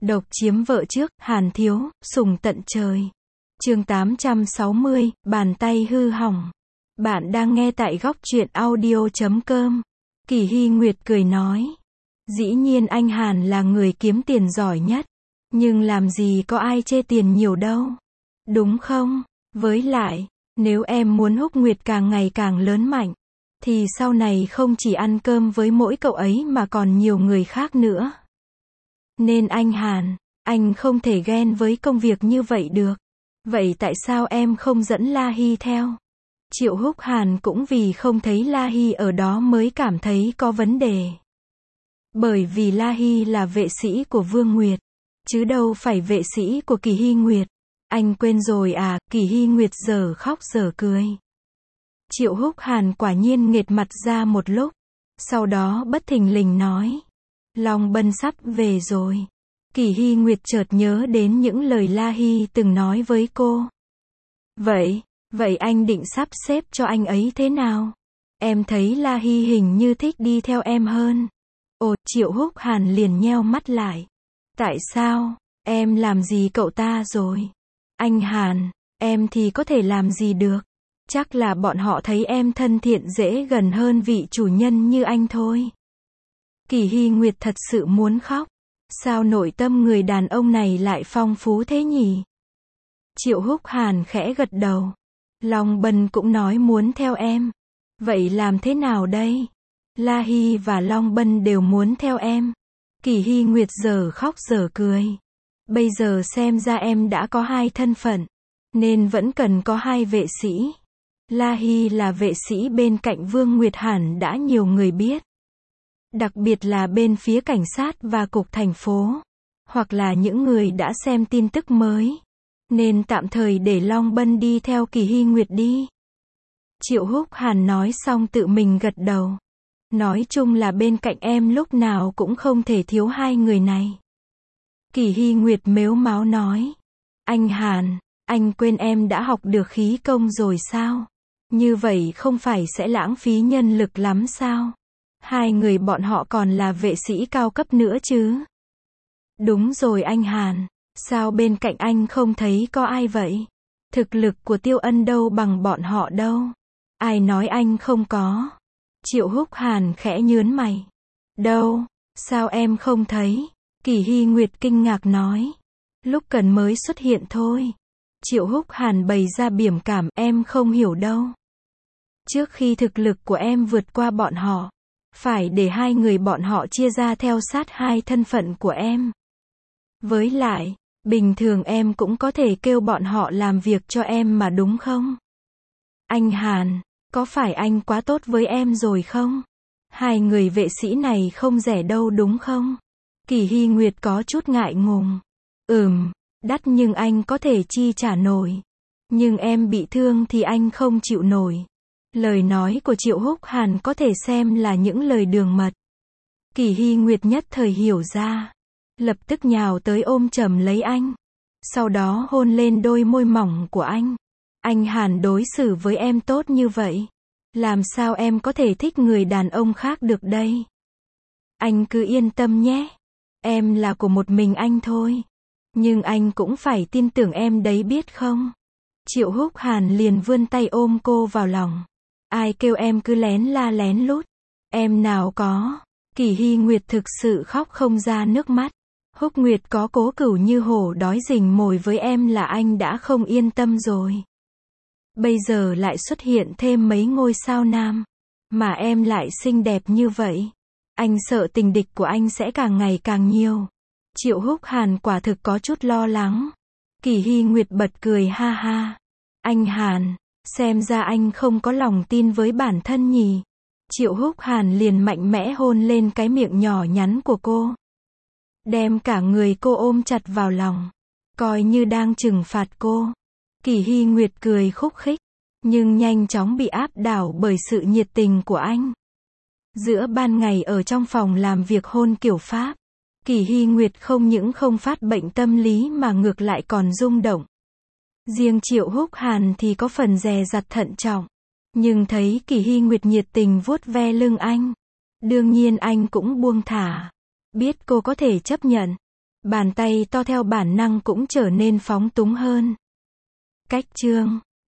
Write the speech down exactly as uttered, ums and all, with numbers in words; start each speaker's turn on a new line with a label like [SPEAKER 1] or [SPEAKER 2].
[SPEAKER 1] Độc chiếm vợ trước, Hàn Thiếu, sủng tận trời. Chương tám trăm sáu mươi, bàn tay hư hỏng. Bạn đang nghe tại góc truyện audio chấm com. Kỳ Hy Nguyệt cười nói. Dĩ nhiên anh Hàn là người kiếm tiền giỏi nhất. Nhưng làm gì có ai chê tiền nhiều đâu. Đúng không? Với lại, nếu em muốn Húc Nguyệt càng ngày càng lớn mạnh, thì sau này không chỉ ăn cơm với mỗi cậu ấy mà còn nhiều người khác nữa. Nên anh Hàn, anh không thể ghen với công việc như vậy được. Vậy tại sao em không dẫn La Hy theo? Triệu Húc Hàn cũng vì không thấy La Hy ở đó mới cảm thấy có vấn đề. Bởi vì La Hy là vệ sĩ của Vương Nguyệt, chứ đâu phải vệ sĩ của Kỳ Hy Nguyệt. Anh quên rồi à? Kỳ Hy Nguyệt giờ khóc giờ cười. Triệu Húc Hàn quả nhiên nghệt mặt ra một lúc. Sau đó bất thình lình nói. Long Bân sắp về rồi. Kỳ Hy Nguyệt chợt nhớ đến những lời La Hy từng nói với cô. Vậy, vậy anh định sắp xếp cho anh ấy thế nào? Em thấy La Hy hình như thích đi theo em hơn. Ồ, Triệu Húc Hàn liền nheo mắt lại. Tại sao? Em làm gì cậu ta rồi? Anh Hàn, em thì có thể làm gì được? Chắc là bọn họ thấy em thân thiện dễ gần hơn vị chủ nhân như anh thôi. Kỳ Hy Nguyệt thật sự muốn khóc. Sao nội tâm người đàn ông này lại phong phú thế nhỉ? Triệu Húc Hàn khẽ gật đầu. Long Bân cũng nói muốn theo em. Vậy làm thế nào đây? La Hy và Long Bân đều muốn theo em. Kỳ Hy Nguyệt giờ khóc giờ cười. Bây giờ xem ra em đã có hai thân phận, nên vẫn cần có hai vệ sĩ. La Hy là vệ sĩ bên cạnh Vương Nguyệt hẳn đã nhiều người biết. Đặc biệt là bên phía cảnh sát và cục thành phố. Hoặc là những người đã xem tin tức mới. Nên tạm thời để Long Bân đi theo Kỳ Hy Nguyệt đi. Triệu Húc Hàn nói xong tự mình gật đầu. Nói chung là bên cạnh em lúc nào cũng không thể thiếu hai người này. Kỳ Hy Nguyệt mếu máo nói. Anh Hàn, anh quên em đã học được khí công rồi sao? Như vậy không phải sẽ lãng phí nhân lực lắm sao? Hai người bọn họ còn là vệ sĩ cao cấp nữa chứ. Đúng rồi anh Hàn, sao bên cạnh anh không thấy có ai vậy? Thực lực của Tiêu Ân đâu bằng bọn họ đâu. Ai nói anh không có? Triệu Húc Hàn khẽ nhớn mày. Đâu, sao em không thấy? Kỳ Hy Nguyệt kinh ngạc nói. Lúc cần mới xuất hiện thôi. Triệu Húc Hàn bày ra biểu cảm em không hiểu đâu. Trước khi thực lực của em vượt qua bọn họ, phải để hai người bọn họ chia ra theo sát hai thân phận của em. Với lại, bình thường em cũng có thể kêu bọn họ làm việc cho em mà đúng không? Anh Hàn, có phải anh quá tốt với em rồi không? Hai người vệ sĩ này không rẻ đâu đúng không? Kỳ Hy Nguyệt có chút ngại ngùng. Ừm, đắt nhưng anh có thể chi trả nổi. Nhưng em bị thương thì anh không chịu nổi. Lời nói của Triệu Húc Hàn có thể xem là những lời đường mật. Kỳ Hy Nguyệt nhất thời hiểu ra. Lập tức nhào tới ôm chầm lấy anh. Sau đó hôn lên đôi môi mỏng của anh. Anh Hàn đối xử với em tốt như vậy. Làm sao em có thể thích người đàn ông khác được đây? Anh cứ yên tâm nhé. Em là của một mình anh thôi. Nhưng anh cũng phải tin tưởng em đấy biết không? Triệu Húc Hàn liền vươn tay ôm cô vào lòng. Ai kêu em cứ lén la lén lút? Em nào có. Kỳ Hy Nguyệt thực sự khóc không ra nước mắt. Húc Nguyệt có cố cửu như hổ đói rình mồi với em là anh đã không yên tâm rồi. Bây giờ lại xuất hiện thêm mấy ngôi sao nam. Mà em lại xinh đẹp như vậy. Anh sợ tình địch của anh sẽ càng ngày càng nhiều. Triệu Húc Hàn quả thực có chút lo lắng. Kỳ Hy Nguyệt bật cười ha ha. Anh Hàn, xem ra anh không có lòng tin với bản thân nhỉ. Triệu Húc Hàn liền mạnh mẽ hôn lên cái miệng nhỏ nhắn của cô. Đem cả người cô ôm chặt vào lòng. Coi như đang trừng phạt cô. Kỳ Hy Nguyệt cười khúc khích. Nhưng nhanh chóng bị áp đảo bởi sự nhiệt tình của anh. Giữa ban ngày ở trong phòng làm việc hôn kiểu Pháp. Kỳ Hy Nguyệt không những không phát bệnh tâm lý mà ngược lại còn rung động. Riêng Triệu Húc Hàn thì có phần dè dặt thận trọng. Nhưng thấy Kỳ Hy Nguyệt nhiệt tình vuốt ve lưng anh. Đương nhiên anh cũng buông thả. Biết cô có thể chấp nhận. Bàn tay to theo bản năng cũng trở nên phóng túng hơn. Cách chương